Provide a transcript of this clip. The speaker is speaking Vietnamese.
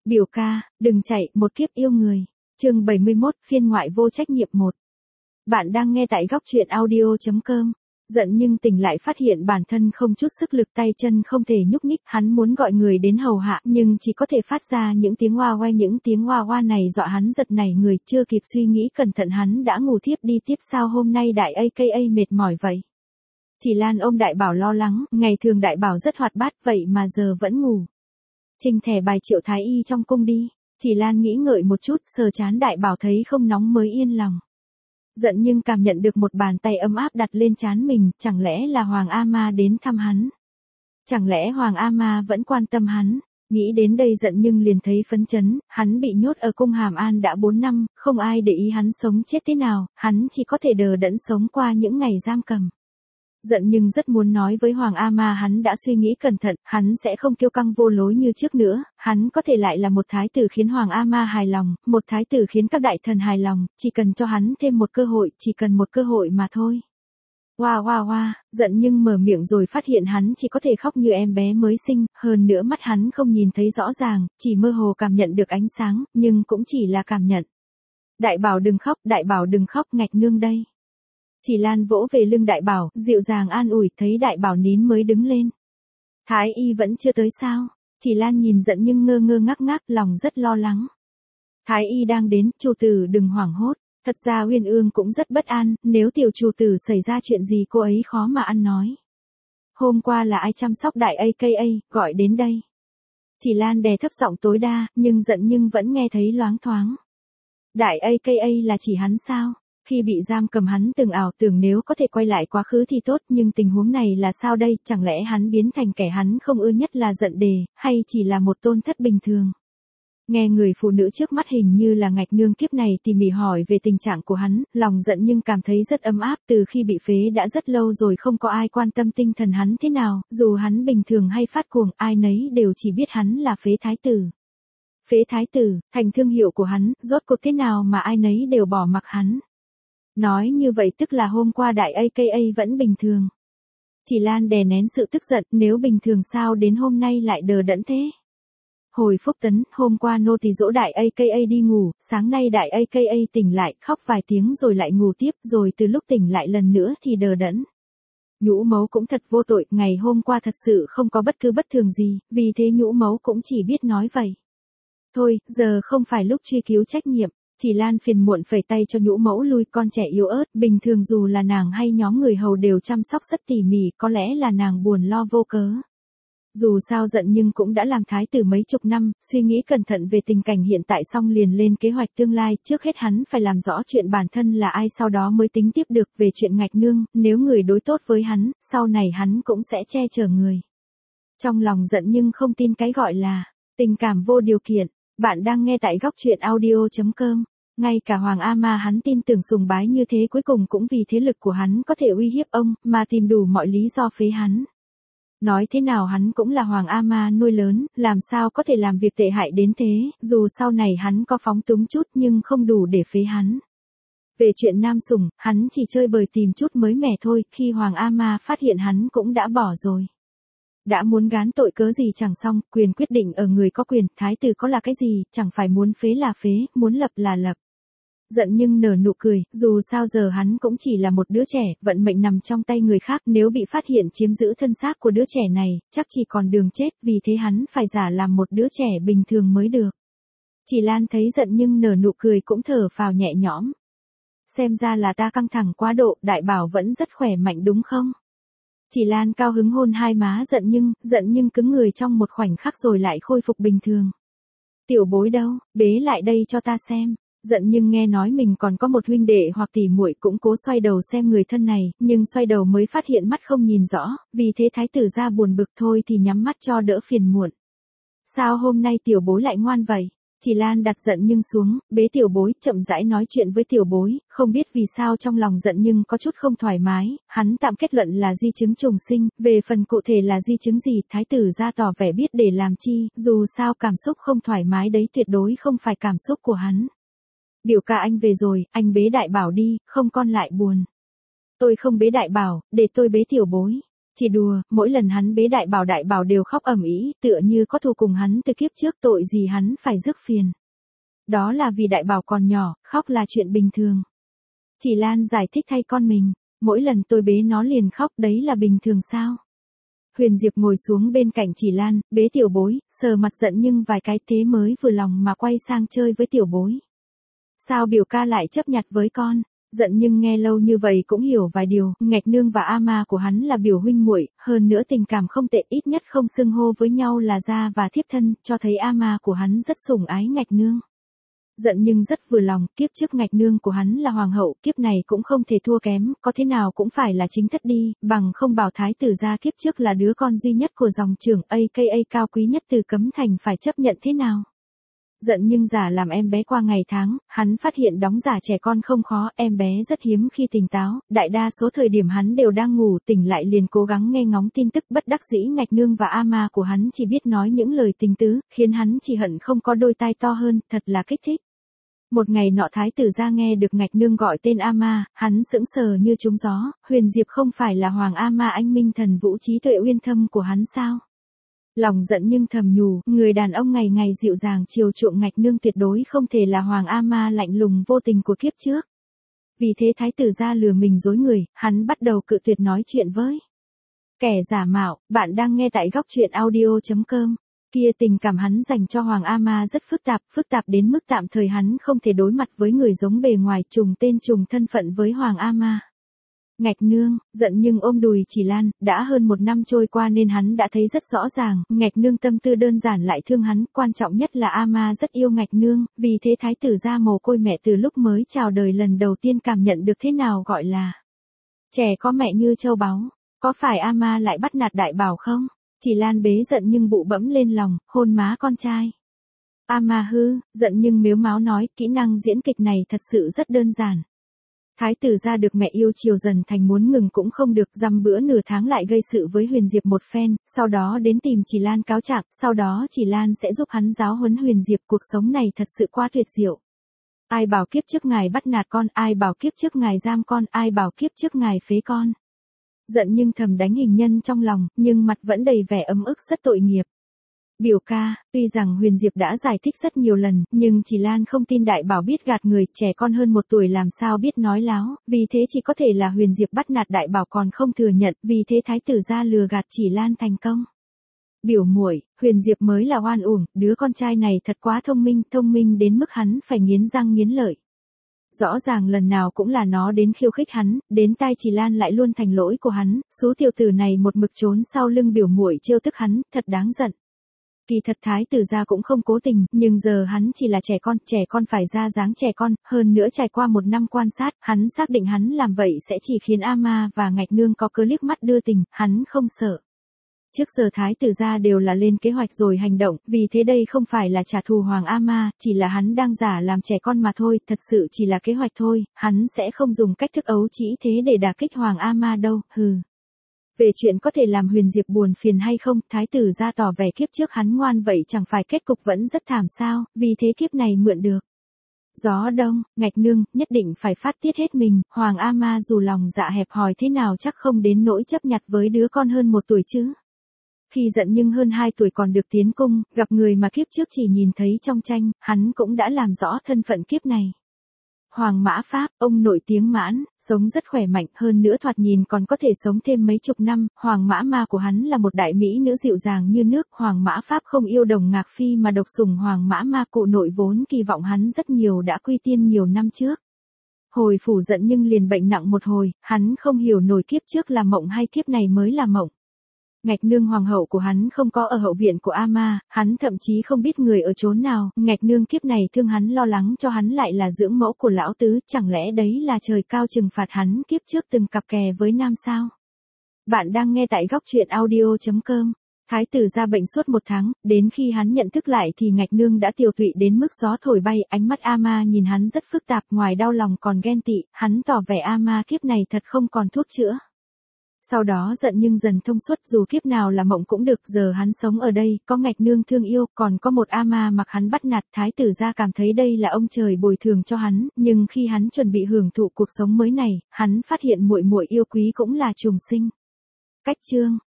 Biểu ca, đừng chạy, một kiếp yêu người. Chương 71, phiên ngoại vô trách nhiệm 1. Bạn đang nghe tại góc truyện audio.com. Giận nhưng tỉnh lại phát hiện bản thân không chút sức lực, tay chân không thể nhúc nhích, hắn muốn gọi người đến hầu hạ nhưng chỉ có thể phát ra những tiếng oa oe, những tiếng oa oa này dọa hắn giật nảy người, chưa kịp suy nghĩ cẩn thận hắn đã ngủ thiếp đi. Tiếp sao hôm nay đại aka mệt mỏi vậy? Chỉ Lan ôm Đại Bảo lo lắng, ngày thường Đại Bảo rất hoạt bát vậy mà giờ vẫn ngủ. Trình thẻ bài Triệu Thái Y trong cung đi. Chỉ Lan nghĩ ngợi một chút, sờ trán Đại Bảo thấy không nóng mới yên lòng. Giận nhưng cảm nhận được một bàn tay ấm áp đặt lên trán mình, chẳng lẽ là Hoàng A Ma đến thăm hắn? Chẳng lẽ Hoàng A Ma vẫn quan tâm hắn? Nghĩ đến đây Giận nhưng liền thấy phấn chấn, hắn bị nhốt ở cung Hàm An đã 4 năm, không ai để ý hắn sống chết thế nào, hắn chỉ có thể đờ đẫn sống qua những ngày giam cầm. Giận nhưng rất muốn nói với Hoàng A Ma hắn đã suy nghĩ cẩn thận, hắn sẽ không kiêu căng vô lối như trước nữa, hắn có thể lại là một thái tử khiến Hoàng A Ma hài lòng, một thái tử khiến các đại thần hài lòng, chỉ cần cho hắn thêm một cơ hội, chỉ cần một cơ hội mà thôi. Hoa hoa hoa, Giận nhưng mở miệng rồi phát hiện hắn chỉ có thể khóc như em bé mới sinh, hơn nữa mắt hắn không nhìn thấy rõ ràng, chỉ mơ hồ cảm nhận được ánh sáng, nhưng cũng chỉ là cảm nhận. Đại Bảo đừng khóc, Đại Bảo đừng khóc, ngạch nương đây. Chỉ Lan vỗ về lưng Đại Bảo, dịu dàng an ủi, thấy Đại Bảo nín mới đứng lên. Thái y vẫn chưa tới sao? Chỉ Lan nhìn Giận nhưng ngơ ngơ ngác ngác, lòng rất lo lắng. Thái y đang đến, chủ tử đừng hoảng hốt. Thật ra Uyên Ương cũng rất bất an, nếu tiểu chủ tử xảy ra chuyện gì cô ấy khó mà ăn nói. Hôm qua là ai chăm sóc đại aka, gọi đến đây. Chỉ Lan đè thấp giọng tối đa, nhưng Giận nhưng vẫn nghe thấy loáng thoáng. Đại aka là chỉ hắn sao? Khi bị giam cầm hắn từng ảo tưởng nếu có thể quay lại quá khứ thì tốt, nhưng tình huống này là sao đây, chẳng lẽ hắn biến thành kẻ hắn không ưa nhất là Giận Đề, hay chỉ là một tôn thất bình thường? Nghe người phụ nữ trước mắt hình như là ngạch nương kiếp này tỉ mỉ hỏi về tình trạng của hắn, lòng Giận nhưng cảm thấy rất ấm áp, từ khi bị phế đã rất lâu rồi không có ai quan tâm tinh thần hắn thế nào, dù hắn bình thường hay phát cuồng, ai nấy đều chỉ biết hắn là phế thái tử. Phế thái tử, thành thương hiệu của hắn, rốt cuộc thế nào mà ai nấy đều bỏ mặc hắn. Nói như vậy tức là hôm qua đại aka vẫn bình thường. Chỉ Lan đè nén sự tức giận, nếu bình thường sao đến hôm nay lại đờ đẫn thế. Hồi Phúc Tấn, hôm qua nô tỳ dỗ đại aka đi ngủ, sáng nay đại aka tỉnh lại, khóc vài tiếng rồi lại ngủ tiếp, rồi từ lúc tỉnh lại lần nữa thì đờ đẫn. Nhũ Mấu cũng thật vô tội, ngày hôm qua thật sự không có bất cứ bất thường gì, vì thế Nhũ Mấu cũng chỉ biết nói vậy. Thôi, giờ không phải lúc truy cứu trách nhiệm. Chỉ Lan phiền muộn phẩy tay cho Nhũ Mẫu lui, con trẻ yếu ớt, bình thường dù là nàng hay nhóm người hầu đều chăm sóc rất tỉ mỉ, có lẽ là nàng buồn lo vô cớ. Dù sao Giận nhưng cũng đã làm thái tử mấy chục năm, suy nghĩ cẩn thận về tình cảnh hiện tại xong liền lên kế hoạch tương lai, trước hết hắn phải làm rõ chuyện bản thân là ai sau đó mới tính tiếp được về chuyện ngạch nương, nếu người đối tốt với hắn, sau này hắn cũng sẽ che chở người. Trong lòng Giận nhưng không tin cái gọi là tình cảm vô điều kiện. Bạn đang nghe tại góc truyện audio.com. Ngay cả Hoàng A Ma hắn tin tưởng sùng bái như thế cuối cùng cũng vì thế lực của hắn có thể uy hiếp ông, mà tìm đủ mọi lý do phế hắn. Nói thế nào hắn cũng là Hoàng A Ma nuôi lớn, làm sao có thể làm việc tệ hại đến thế, dù sau này hắn có phóng túng chút nhưng không đủ để phế hắn. Về chuyện nam sủng, hắn chỉ chơi bời tìm chút mới mẻ thôi, khi Hoàng A Ma phát hiện hắn cũng đã bỏ rồi. Đã muốn gán tội cớ gì chẳng xong, quyền quyết định ở người có quyền, thái tử có là cái gì, chẳng phải muốn phế là phế, muốn lập là lập. Giận nhưng nở nụ cười, dù sao giờ hắn cũng chỉ là một đứa trẻ, vận mệnh nằm trong tay người khác, nếu bị phát hiện chiếm giữ thân xác của đứa trẻ này, chắc chỉ còn đường chết, vì thế hắn phải giả làm một đứa trẻ bình thường mới được. Chỉ Lan thấy Giận nhưng nở nụ cười cũng thở phào nhẹ nhõm. Xem ra là ta căng thẳng quá độ, Đại Bảo vẫn rất khỏe mạnh đúng không? Chỉ Lan cao hứng hôn hai má Giận nhưng cứng người trong một khoảnh khắc rồi lại khôi phục bình thường. Tiểu Bối đâu, bế lại đây cho ta xem. Giận nhưng nghe nói mình còn có một huynh đệ hoặc tỷ muội cũng cố xoay đầu xem người thân này, nhưng xoay đầu mới phát hiện mắt không nhìn rõ, vì thế thái tử ra buồn bực thôi thì nhắm mắt cho đỡ phiền muộn. Sao hôm nay Tiểu Bối lại ngoan vậy? Chỉ Lan đặt Giận nhưng xuống, bế Tiểu Bối, chậm rãi nói chuyện với Tiểu Bối, không biết vì sao trong lòng Giận nhưng có chút không thoải mái, hắn tạm kết luận là di chứng trùng sinh, về phần cụ thể là di chứng gì, thái tử ra tỏ vẻ biết để làm chi, dù sao cảm xúc không thoải mái đấy tuyệt đối không phải cảm xúc của hắn. Biểu ca anh về rồi, anh bế Đại Bảo đi, không con lại buồn. Tôi không bế Đại Bảo, để tôi bế Tiểu Bối. Chỉ đùa, mỗi lần hắn bế đại bảo đều khóc ầm ĩ, tựa như có thù cùng hắn từ kiếp trước, tội gì hắn phải rước phiền. Đó là vì đại bảo còn nhỏ, khóc là chuyện bình thường. Chỉ Lan giải thích thay con mình, mỗi lần tôi bế nó liền khóc, đấy là bình thường sao? Huyền Diệp ngồi xuống bên cạnh Chỉ Lan, bế tiểu bối, sờ mặt giận nhưng vài cái thế mới vừa lòng mà quay sang chơi với tiểu bối. Sao biểu ca lại chấp nhặt với con? Giận nhưng nghe lâu như vậy cũng hiểu vài điều, Ngạch Nương và A Ma của hắn là biểu huynh muội, hơn nữa tình cảm không tệ, ít nhất không xưng hô với nhau là gia và thiếp thân, cho thấy A Ma của hắn rất sủng ái Ngạch Nương. Giận nhưng rất vừa lòng, kiếp trước Ngạch Nương của hắn là hoàng hậu, kiếp này cũng không thể thua kém, có thế nào cũng phải là chính thất đi, bằng không bảo thái tử gia kiếp trước là đứa con duy nhất của dòng trưởng AKA cao quý nhất từ Cấm Thành phải chấp nhận thế nào. Giận nhưng giả làm em bé qua ngày tháng, hắn phát hiện đóng giả trẻ con không khó, em bé rất hiếm khi tỉnh táo, đại đa số thời điểm hắn đều đang ngủ, tỉnh lại liền cố gắng nghe ngóng tin tức, bất đắc dĩ Ngạch Nương và A Ma của hắn chỉ biết nói những lời tình tứ, khiến hắn chỉ hận không có đôi tai to hơn, thật là kích thích. Một ngày nọ thái tử gia nghe được Ngạch Nương gọi tên A Ma, hắn sững sờ như trúng gió, Huyền Diệp không phải là Hoàng A Ma anh minh thần vũ trí tuệ uyên thâm của hắn sao? Lòng giận nhưng thầm nhủ, người đàn ông ngày ngày dịu dàng chiều chuộng Ngạch Nương tuyệt đối không thể là Hoàng A Ma lạnh lùng vô tình của kiếp trước. Vì thế thái tử gia lừa mình dối người, hắn bắt đầu cự tuyệt nói chuyện với kẻ giả mạo. Bạn đang nghe tại góc truyện audio.com. Kia tình cảm hắn dành cho Hoàng A Ma rất phức tạp đến mức tạm thời hắn không thể đối mặt với người giống bề ngoài, trùng tên trùng thân phận với Hoàng A Ma. Ngạch Nương, giận nhưng ôm đùi Chỉ Lan, đã hơn 1 năm trôi qua nên hắn đã thấy rất rõ ràng, Ngạch Nương tâm tư đơn giản lại thương hắn, quan trọng nhất là A Ma rất yêu Ngạch Nương, vì thế thái tử gia mồ côi mẹ từ lúc mới chào đời lần đầu tiên cảm nhận được thế nào gọi là trẻ có mẹ như châu báu. Có phải A Ma lại bắt nạt đại bảo không? Chỉ Lan bế giận nhưng bụ bẫm lên lòng, hôn má con trai. A Ma hư, giận nhưng mếu máo nói, kỹ năng diễn kịch này thật sự rất đơn giản. Thái tử gia được mẹ yêu chiều dần thành muốn ngừng cũng không được, dăm bữa nửa tháng lại gây sự với Huyền Diệp một phen, sau đó đến tìm Chỉ Lan cáo trạng, sau đó Chỉ Lan sẽ giúp hắn giáo huấn Huyền Diệp, cuộc sống này thật sự quá tuyệt diệu. Ai bảo kiếp trước ngài bắt nạt con, ai bảo kiếp trước ngài giam con, ai bảo kiếp trước ngài phế con. Giận nhưng thầm đánh hình nhân trong lòng, nhưng mặt vẫn đầy vẻ ấm ức, rất tội nghiệp. Biểu ca, tuy rằng Huyền Diệp đã giải thích rất nhiều lần, nhưng Chỉ Lan không tin đại bảo biết gạt người, trẻ con hơn 1 tuổi làm sao biết nói láo, vì thế chỉ có thể là Huyền Diệp bắt nạt đại bảo còn không thừa nhận, vì thế thái tử gia lừa gạt Chỉ Lan thành công. Biểu muội, Huyền Diệp mới là oan uổng, đứa con trai này thật quá thông minh đến mức hắn phải nghiến răng nghiến lợi. Rõ ràng lần nào cũng là nó đến khiêu khích hắn, đến tai Chỉ Lan lại luôn thành lỗi của hắn, số tiểu tử này một mực trốn sau lưng biểu muội trêu tức hắn, thật đáng giận. Kỳ thật thái tử gia cũng không cố tình, nhưng giờ hắn chỉ là trẻ con phải ra dáng trẻ con, hơn nữa trải qua 1 năm quan sát, hắn xác định hắn làm vậy sẽ chỉ khiến A Ma và Ngạch Nương có cớ liếc mắt đưa tình, hắn không sợ. Trước giờ thái tử gia đều là lên kế hoạch rồi hành động, vì thế đây không phải là trả thù Hoàng A Ma, chỉ là hắn đang giả làm trẻ con mà thôi, thật sự chỉ là kế hoạch thôi, hắn sẽ không dùng cách thức ấu trĩ thế để đả kích Hoàng A Ma đâu, hừ. Về chuyện có thể làm Huyền Diệp buồn phiền hay không, thái tử gia tỏ vẻ kiếp trước hắn ngoan vậy chẳng phải kết cục vẫn rất thảm sao, vì thế kiếp này mượn được gió đông, Ngạch Nương, nhất định phải phát tiết hết mình, Hoàng A Ma dù lòng dạ hẹp hòi thế nào chắc không đến nỗi chấp nhặt với đứa con hơn 1 tuổi chứ. Khi giận nhưng hơn 2 tuổi còn được tiến cung, gặp người mà kiếp trước chỉ nhìn thấy trong tranh, hắn cũng đã làm rõ thân phận kiếp này. Hoàng Mã Pháp, ông nổi tiếng mãn, sống rất khỏe mạnh, hơn nữa thoạt nhìn còn có thể sống thêm mấy chục năm, Hoàng Mã Ma của hắn là một đại mỹ nữ dịu dàng như nước, Hoàng Mã Pháp không yêu Đồng Ngạc Phi mà độc sủng Hoàng Mã Ma, cụ nội vốn kỳ vọng hắn rất nhiều đã quy tiên nhiều năm trước. Hồi phủ giận nhưng liền bệnh nặng một hồi, hắn không hiểu nổi kiếp trước là mộng hay kiếp này mới là mộng. Ngạch Nương hoàng hậu của hắn không có ở hậu viện của A Ma, hắn thậm chí không biết người ở chốn nào, Ngạch Nương kiếp này thương hắn lo lắng cho hắn lại là dưỡng mẫu của lão tứ, chẳng lẽ đấy là trời cao trừng phạt hắn kiếp trước từng cặp kè với nam sao? Bạn đang nghe tại góc truyện audio.com. Thái tử ra bệnh suốt 1 tháng, đến khi hắn nhận thức lại thì Ngạch Nương đã tiều tụy đến mức gió thổi bay, ánh mắt A Ma nhìn hắn rất phức tạp, ngoài đau lòng còn ghen tị, hắn tỏ vẻ A Ma kiếp này thật không còn thuốc chữa. Sau đó giận nhưng dần thông suốt, dù kiếp nào là mộng cũng được, giờ hắn sống ở đây, có Ngạch Nương thương yêu, còn có một A Ma mặc hắn bắt nạt, thái tử gia cảm thấy đây là ông trời bồi thường cho hắn, nhưng khi hắn chuẩn bị hưởng thụ cuộc sống mới này, hắn phát hiện muội muội yêu quý cũng là trùng sinh. Cách chương